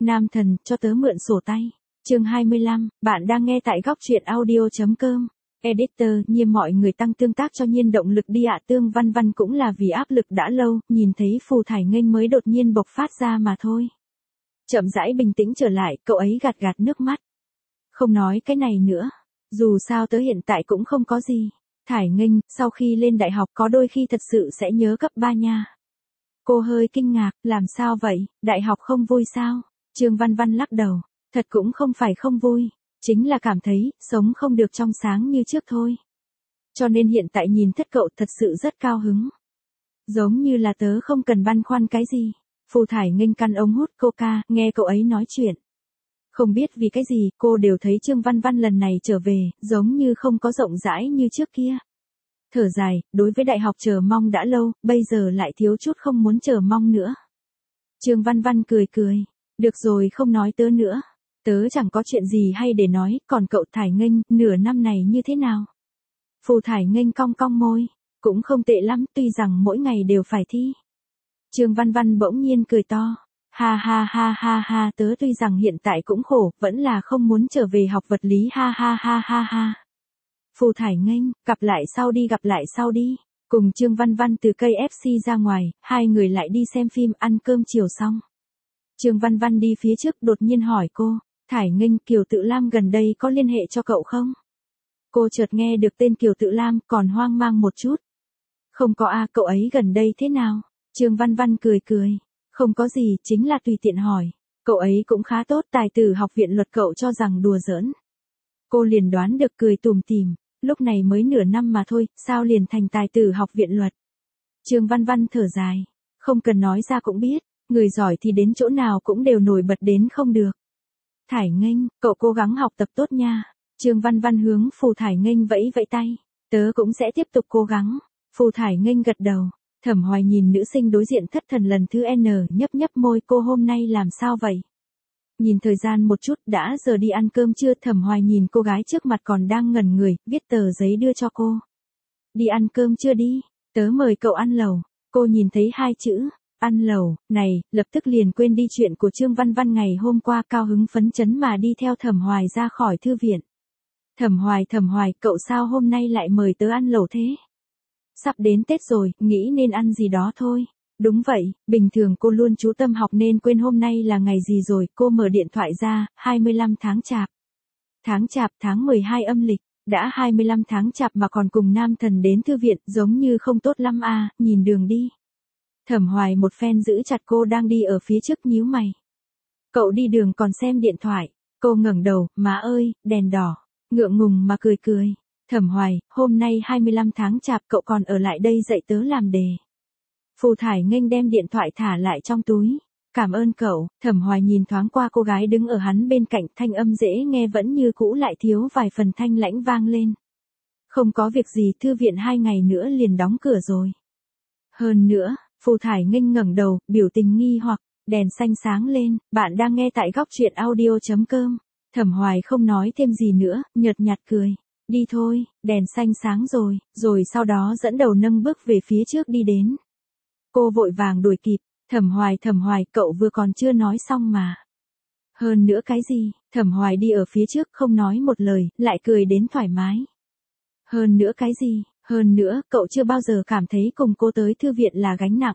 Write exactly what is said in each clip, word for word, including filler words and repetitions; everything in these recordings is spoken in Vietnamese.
Nam thần, cho tớ mượn sổ tay. Chương hai mươi lăm, bạn đang nghe tại góc truyện audio.com. Editor, nhiên mọi người tăng tương tác cho nhiên động lực đi ạ. Tương Văn Văn cũng là vì áp lực đã lâu, nhìn thấy Phù Thải Nghênh mới đột nhiên bộc phát ra mà thôi. Chậm rãi bình tĩnh trở lại, cậu ấy gạt gạt nước mắt. Không nói cái này nữa. Dù sao tớ hiện tại cũng không có gì. Thải Nghênh, sau khi lên đại học có đôi khi thật sự sẽ nhớ cấp ba nha. Cô hơi kinh ngạc, làm sao vậy, đại học không vui sao? Trương Văn Văn lắc đầu, thật cũng không phải không vui, chính là cảm thấy, sống không được trong sáng như trước thôi. Cho nên hiện tại nhìn thất cậu thật sự rất cao hứng. Giống như là tớ không cần băn khoăn cái gì. Phù Thải Nghênh căn ống hút coca, nghe cậu ấy nói chuyện. Không biết vì cái gì, cô đều thấy Trương Văn Văn lần này trở về, giống như không có rộng rãi như trước kia. Thở dài, đối với đại học chờ mong đã lâu, bây giờ lại thiếu chút không muốn chờ mong nữa. Trương Văn Văn cười cười, được rồi không nói tớ nữa. Tớ chẳng có chuyện gì hay để nói, còn cậu Thải Nghênh, nửa năm này như thế nào? Phù Thải Nghênh cong cong môi, cũng không tệ lắm, tuy rằng mỗi ngày đều phải thi. Trương Văn Văn bỗng nhiên cười to, ha ha ha ha ha, tớ tuy rằng hiện tại cũng khổ, vẫn là không muốn trở về học vật lý, ha ha ha ha ha. Phù Thải Nghênh, gặp lại sau đi, gặp lại sau đi. Cùng Trương Văn Văn từ cây ép xê ra ngoài, hai người lại đi xem phim, ăn cơm chiều xong. Trương Văn Văn đi phía trước đột nhiên hỏi cô, Thải Nghênh, Kiều Tự Lam gần đây có liên hệ cho cậu không? Cô chợt nghe được tên Kiều Tự Lam, còn hoang mang một chút. Không có a, cậu ấy gần đây thế nào? Trương Văn Văn cười cười, không có gì, chính là tùy tiện hỏi. Cậu ấy cũng khá tốt, tài tử học viện luật cậu cho rằng đùa giỡn. Cô liền đoán được, cười tủm tỉm, lúc này mới nửa năm mà thôi, sao liền thành tài tử học viện luật? Trương Văn Văn thở dài, không cần nói ra cũng biết, người giỏi thì đến chỗ nào cũng đều nổi bật đến không được. Thải Nghênh, cậu cố gắng học tập tốt nha. Trương Văn Văn hướng Phù Thải Nghênh vẫy vẫy tay, tớ cũng sẽ tiếp tục cố gắng. Phù Thải Nghênh gật đầu. Thẩm Hoài nhìn nữ sinh đối diện thất thần lần thứ N, nhấp nhấp môi, cô hôm nay làm sao vậy? Nhìn thời gian một chút, đã giờ đi ăn cơm chưa? Thẩm Hoài nhìn cô gái trước mặt còn đang ngẩn người, viết tờ giấy đưa cho cô. Đi ăn cơm chưa đi? Tớ mời cậu ăn lẩu. Cô nhìn thấy hai chữ, ăn lẩu, này, lập tức liền quên đi chuyện của Trương Văn Văn ngày hôm qua, cao hứng phấn chấn mà đi theo Thẩm Hoài ra khỏi thư viện. Thẩm Hoài, Thẩm Hoài, cậu sao hôm nay lại mời tớ ăn lẩu thế? Sắp đến Tết rồi, nghĩ nên ăn gì đó thôi. Đúng vậy, bình thường cô luôn chú tâm học nên quên hôm nay là ngày gì rồi. Cô mở điện thoại ra, hai mươi lăm tháng Chạp. Tháng Chạp, tháng mười hai âm lịch. Đã hai mươi lăm tháng Chạp mà còn cùng nam thần đến thư viện, giống như không tốt lắm à, nhìn đường đi. Thẩm Hoài một phen giữ chặt cô đang đi ở phía trước, nhíu mày. Cậu đi đường còn xem điện thoại. Cô ngẩng đầu, má ơi, đèn đỏ. Ngượng ngùng mà cười cười. Thẩm Hoài, hôm nay hai mươi lăm tháng Chạp cậu còn ở lại đây dạy tớ làm đề. Phù Thải Nghênh đem điện thoại thả lại trong túi. Cảm ơn cậu. Thẩm Hoài nhìn thoáng qua cô gái đứng ở hắn bên cạnh, thanh âm dễ nghe vẫn như cũ lại thiếu vài phần thanh lãnh vang lên. Không có việc gì, thư viện hai ngày nữa liền đóng cửa rồi. Hơn nữa, Phù Thải Nghênh ngẩng đầu, biểu tình nghi hoặc, đèn xanh sáng lên, bạn đang nghe tại góc truyện audio.com. Thẩm Hoài không nói thêm gì nữa, nhợt nhạt cười. Đi thôi, đèn xanh sáng rồi, rồi sau đó dẫn đầu nâng bước về phía trước đi đến. Cô vội vàng đuổi kịp, Thẩm Hoài, Thẩm Hoài, cậu vừa còn chưa nói xong mà. Hơn nữa cái gì? Thẩm Hoài đi ở phía trước không nói một lời, lại cười đến thoải mái. Hơn nữa cái gì? Hơn nữa, cậu chưa bao giờ cảm thấy cùng cô tới thư viện là gánh nặng.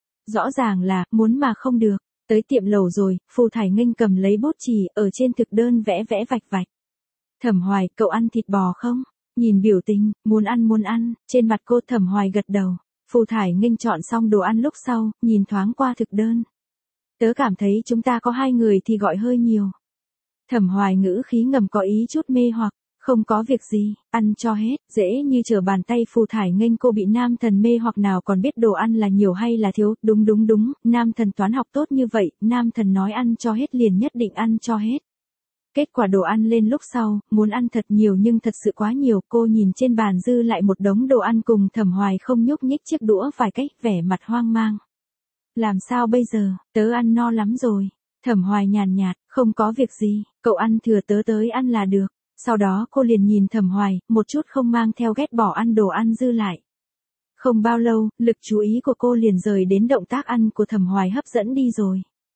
Rõ ràng là, muốn mà không được. Tới tiệm lẩu rồi, Phù Thải Nghênh cầm lấy bút chì, ở trên thực đơn vẽ vẽ vạch vạch. Thẩm Hoài, cậu ăn thịt bò không? Nhìn biểu tình, muốn ăn muốn ăn, trên mặt cô. Thẩm Hoài gật đầu. Phù Thải Nghênh chọn xong đồ ăn lúc sau, nhìn thoáng qua thực đơn. Tớ cảm thấy chúng ta có hai người thì gọi hơi nhiều. Thẩm Hoài ngữ khí ngầm có ý chút mê hoặc, không có việc gì, ăn cho hết, dễ như trở bàn tay. Phù Thải Nghênh, cô bị nam thần mê hoặc nào còn biết đồ ăn là nhiều hay là thiếu, đúng đúng đúng, nam thần toán học tốt như vậy, nam thần nói ăn cho hết liền nhất định ăn cho hết. Kết quả đồ ăn lên lúc sau, muốn ăn thật nhiều nhưng thật sự quá nhiều, cô nhìn trên bàn dư lại một đống đồ ăn cùng Thẩm Hoài không nhúc nhích chiếc đũa vài cách, vẻ mặt hoang mang. Làm sao bây giờ, tớ ăn no lắm rồi. Thẩm Hoài nhàn nhạt, không có việc gì, cậu ăn thừa, tớ tới ăn là được. Sau đó cô liền nhìn Thẩm Hoài, một chút không mang theo ghét bỏ ăn đồ ăn dư lại. Không bao lâu, lực chú ý của cô liền rời đến động tác ăn của Thẩm Hoài hấp dẫn đi rồi.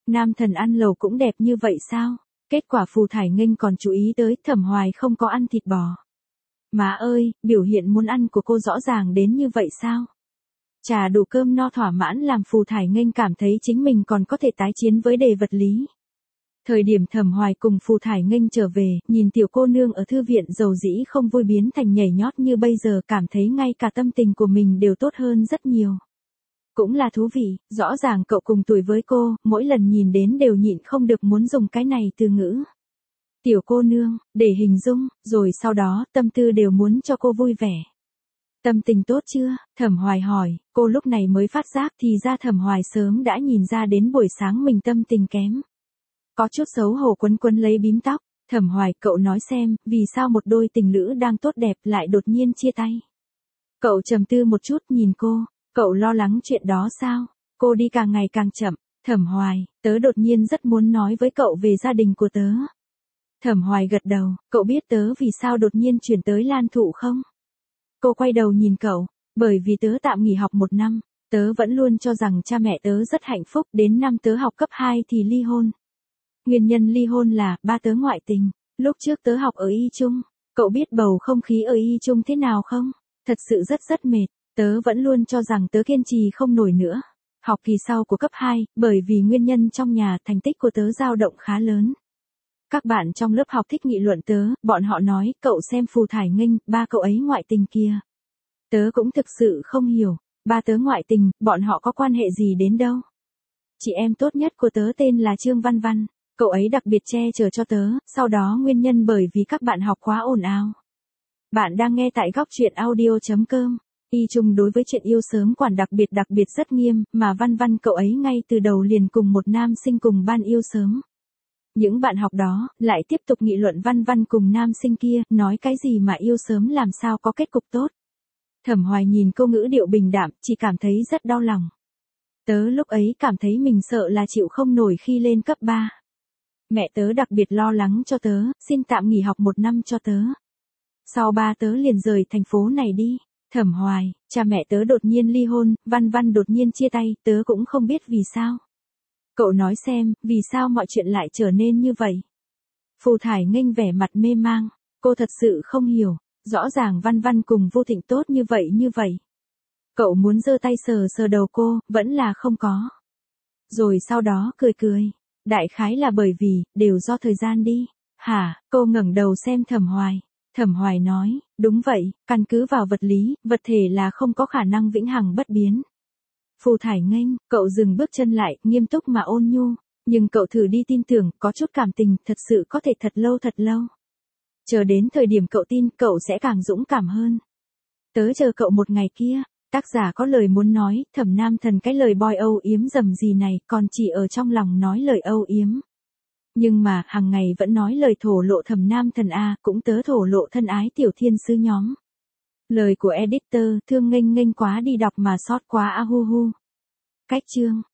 Nam thần ăn lẩu cũng đẹp như vậy sao? Kết quả Phù Thải Nghênh còn chú ý tới Thẩm Hoài không có ăn thịt bò. Má ơi, biểu hiện muốn ăn của cô rõ ràng đến như vậy sao? Trà đủ cơm no thỏa mãn làm Phù Thải Nghênh cảm thấy chính mình còn có thể tái chiến với đề vật lý. Thời điểm Thẩm Hoài cùng Phù Thải Nghênh trở về, nhìn tiểu cô nương ở thư viện dầu dĩ không vui biến thành nhảy nhót như bây giờ, cảm thấy ngay cả tâm tình của mình đều tốt hơn rất nhiều. Cũng là thú vị, rõ ràng cậu cùng tuổi với cô, mỗi lần nhìn đến đều nhịn không được muốn dùng cái này từ ngữ. Tiểu cô nương, để hình dung, rồi sau đó tâm tư đều muốn cho cô vui vẻ. Tâm tình tốt chưa? Thẩm Hoài hỏi, cô lúc này mới phát giác thì ra Thẩm Hoài sớm đã nhìn ra đến buổi sáng mình tâm tình kém. Có chút xấu hổ quấn quấn lấy bím tóc, Thẩm Hoài, cậu nói xem, vì sao một đôi tình lữ đang tốt đẹp lại đột nhiên chia tay? Cậu trầm tư một chút nhìn cô, cậu lo lắng chuyện đó sao? Cô đi càng ngày càng chậm, Thẩm Hoài, tớ đột nhiên rất muốn nói với cậu về gia đình của tớ. Thẩm Hoài gật đầu, cậu biết tớ vì sao đột nhiên chuyển tới Lan Thụ không? Cô quay đầu nhìn cậu, bởi vì tớ tạm nghỉ học một năm, tớ vẫn luôn cho rằng cha mẹ tớ rất hạnh phúc, đến năm tớ học cấp hai thì ly hôn. Nguyên nhân ly hôn là, ba tớ ngoại tình, lúc trước tớ học ở Y Trung, cậu biết bầu không khí ở Y Trung thế nào không? Thật sự rất rất mệt, tớ vẫn luôn cho rằng tớ kiên trì không nổi nữa. Học kỳ sau của cấp hai, bởi vì nguyên nhân trong nhà thành tích của tớ dao động khá lớn. Các bạn trong lớp học thích nghị luận tớ, bọn họ nói, cậu xem Phù Thải Nghênh, ba cậu ấy ngoại tình kia. Tớ cũng thực sự không hiểu, ba tớ ngoại tình, bọn họ có quan hệ gì đến đâu. Chị em tốt nhất của tớ tên là Trương Văn Văn, cậu ấy đặc biệt che chở cho tớ, sau đó nguyên nhân bởi vì các bạn học quá ồn ào. Bạn đang nghe tại góc truyện audio chấm com. Y Trung đối với chuyện yêu sớm quản đặc biệt đặc biệt rất nghiêm, mà Văn Văn cậu ấy ngay từ đầu liền cùng một nam sinh cùng ban yêu sớm. Những bạn học đó, lại tiếp tục nghị luận Văn Văn cùng nam sinh kia, nói cái gì mà yêu sớm làm sao có kết cục tốt. Thẩm Hoài nhìn cô ngữ điệu bình đạm, chỉ cảm thấy rất đau lòng. Tớ lúc ấy cảm thấy mình sợ là chịu không nổi khi lên cấp ba. Mẹ tớ đặc biệt lo lắng cho tớ, xin tạm nghỉ học một năm cho tớ. Sau ba tớ liền rời thành phố này đi. Thẩm Hoài, cha mẹ tớ đột nhiên ly hôn, Văn Văn đột nhiên chia tay, tớ cũng không biết vì sao. Cậu nói xem, vì sao mọi chuyện lại trở nên như vậy? Phù Thải Nghênh vẻ mặt mê mang, cô thật sự không hiểu, rõ ràng Văn Văn cùng Vô Thịnh tốt như vậy như vậy. Cậu muốn giơ tay sờ sờ đầu cô, vẫn là không có. Rồi sau đó cười cười, đại khái là bởi vì, đều do thời gian đi. Hả, cô ngẩng đầu xem Thẩm Hoài. Thẩm Hoài nói, đúng vậy, căn cứ vào vật lý, vật thể là không có khả năng vĩnh hằng bất biến. Phù Thải Nghênh, cậu dừng bước chân lại, nghiêm túc mà ôn nhu, nhưng cậu thử đi tin tưởng, có chút cảm tình, thật sự có thể thật lâu thật lâu. Chờ đến thời điểm cậu tin, cậu sẽ càng dũng cảm hơn. Tớ chờ cậu một ngày kia. Tác giả có lời muốn nói, Thẩm Nam Thần cái lời boy âu yếm dầm gì này, còn chỉ ở trong lòng nói lời âu yếm. Nhưng mà, hàng ngày vẫn nói lời thổ lộ Thẩm Nam Thần a, cũng tớ thổ lộ thân ái tiểu thiên sứ nhóm. Lời của editor, thương nghênh nghênh quá đi đọc mà sót quá a hu hu. Cách chương.